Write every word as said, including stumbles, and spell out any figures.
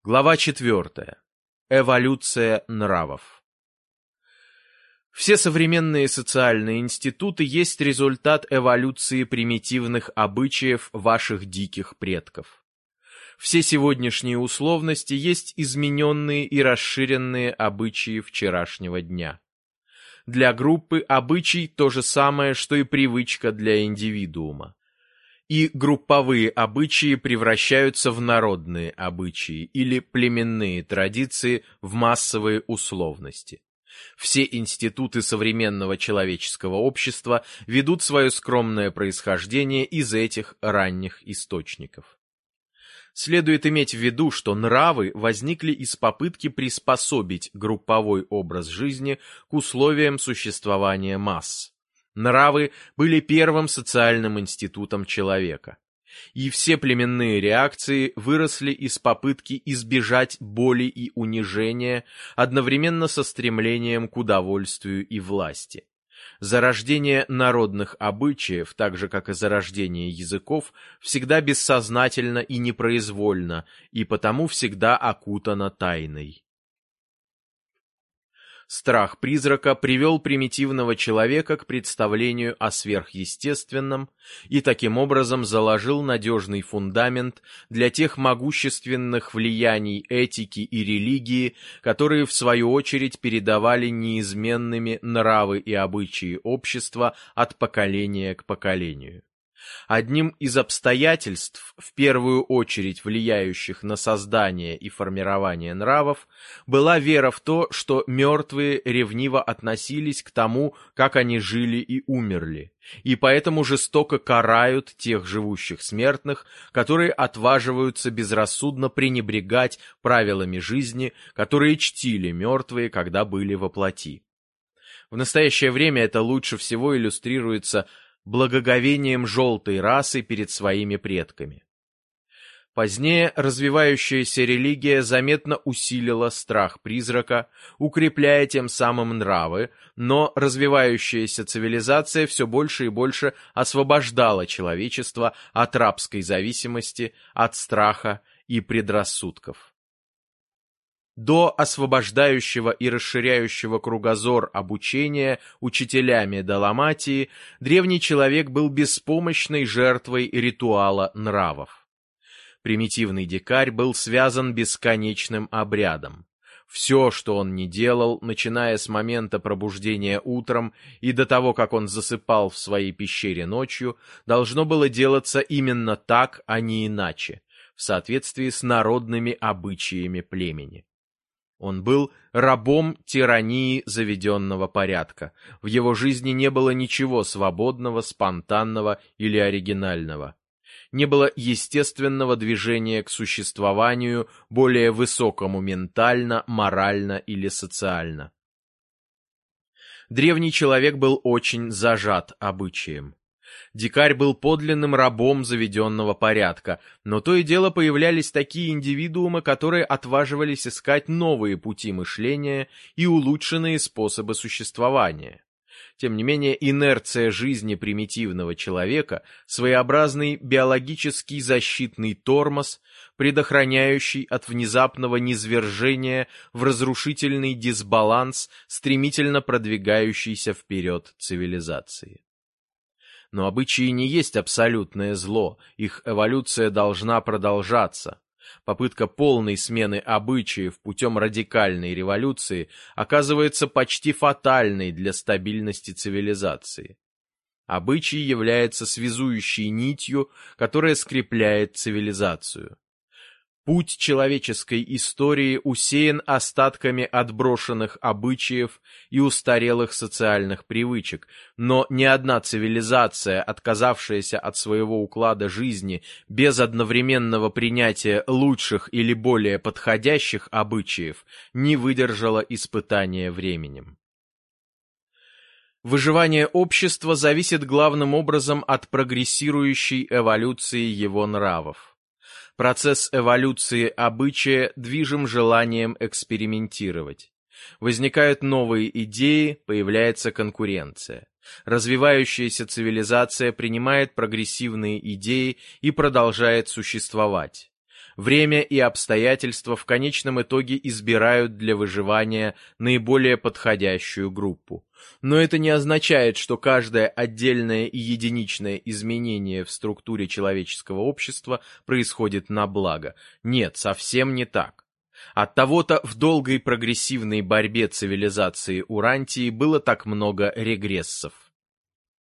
Глава четвертая. Эволюция нравов. Все современные социальные институты есть результат эволюции примитивных обычаев ваших диких предков. Все сегодняшние условности есть измененные и расширенные обычаи вчерашнего дня. Для группы обычай то же самое, что и привычка для индивидуума. И групповые обычаи превращаются в народные обычаи или племенные традиции в массовые условности. Все институты современного человеческого общества ведут свое скромное происхождение из этих ранних источников. Следует иметь в виду, что нравы возникли из попытки приспособить групповой образ жизни к условиям существования масс. Нравы были первым социальным институтом человека. И все племенные реакции выросли из попытки избежать боли и унижения одновременно со стремлением к удовольствию и власти. Зарождение народных обычаев, так же как и зарождение языков, всегда бессознательно и непроизвольно, и потому всегда окутано тайной. Страх призрака привел примитивного человека к представлению о сверхъестественном и таким образом заложил надежный фундамент для тех могущественных влияний этики и религии, которые в свою очередь передавали неизменными нравы и обычаи общества от поколения к поколению. Одним из обстоятельств, в первую очередь влияющих на создание и формирование нравов, была вера в то, что мертвые ревниво относились к тому, как они жили и умерли, и поэтому жестоко карают тех живущих смертных, которые отваживаются безрассудно пренебрегать правилами жизни, которые чтили мертвые, когда были во плоти. В настоящее время это лучше всего иллюстрируется благоговением желтой расы перед своими предками. Позднее развивающаяся религия заметно усилила страх призрака, укрепляя тем самым нравы, но развивающаяся цивилизация все больше и больше освобождала человечество от рабской зависимости, от страха и предрассудков. До освобождающего и расширяющего кругозор обучения учителями Даламатии древний человек был беспомощной жертвой ритуала нравов. Примитивный дикарь был связан бесконечным обрядом. Все, что он ни делал, начиная с момента пробуждения утром и до того, как он засыпал в своей пещере ночью, должно было делаться именно так, а не иначе, в соответствии с народными обычаями племени. Он был рабом тирании заведенного порядка. В его жизни не было ничего свободного, спонтанного или оригинального. Не было естественного движения к существованию более высокому ментально, морально или социально. Древний человек был очень зажат обычаем. Дикарь был подлинным рабом заведенного порядка, но то и дело появлялись такие индивидуумы, которые отваживались искать новые пути мышления и улучшенные способы существования. Тем не менее, инерция жизни примитивного человека, своеобразный биологический защитный тормоз, предохраняющий от внезапного низвержения в разрушительный дисбаланс стремительно продвигающейся вперед цивилизации. Но обычаи не есть абсолютное зло, их эволюция должна продолжаться. Попытка полной смены обычаев путем радикальной революции оказывается почти фатальной для стабильности цивилизации. Обычай является связующей нитью, которая скрепляет цивилизацию. Путь человеческой истории усеян остатками отброшенных обычаев и устарелых социальных привычек, но ни одна цивилизация, отказавшаяся от своего уклада жизни без одновременного принятия лучших или более подходящих обычаев, не выдержала испытания временем. Выживание общества зависит главным образом от прогрессирующей эволюции его нравов. Процесс эволюции обычая движим желанием экспериментировать. Возникают новые идеи, появляется конкуренция. Развивающаяся цивилизация принимает прогрессивные идеи и продолжает существовать. Время и обстоятельства в конечном итоге избирают для выживания наиболее подходящую группу. Но это не означает, что каждое отдельное и единичное изменение в структуре человеческого общества происходит на благо. Нет, совсем не так. Оттого-то в долгой прогрессивной борьбе цивилизации Урантии было так много регрессов.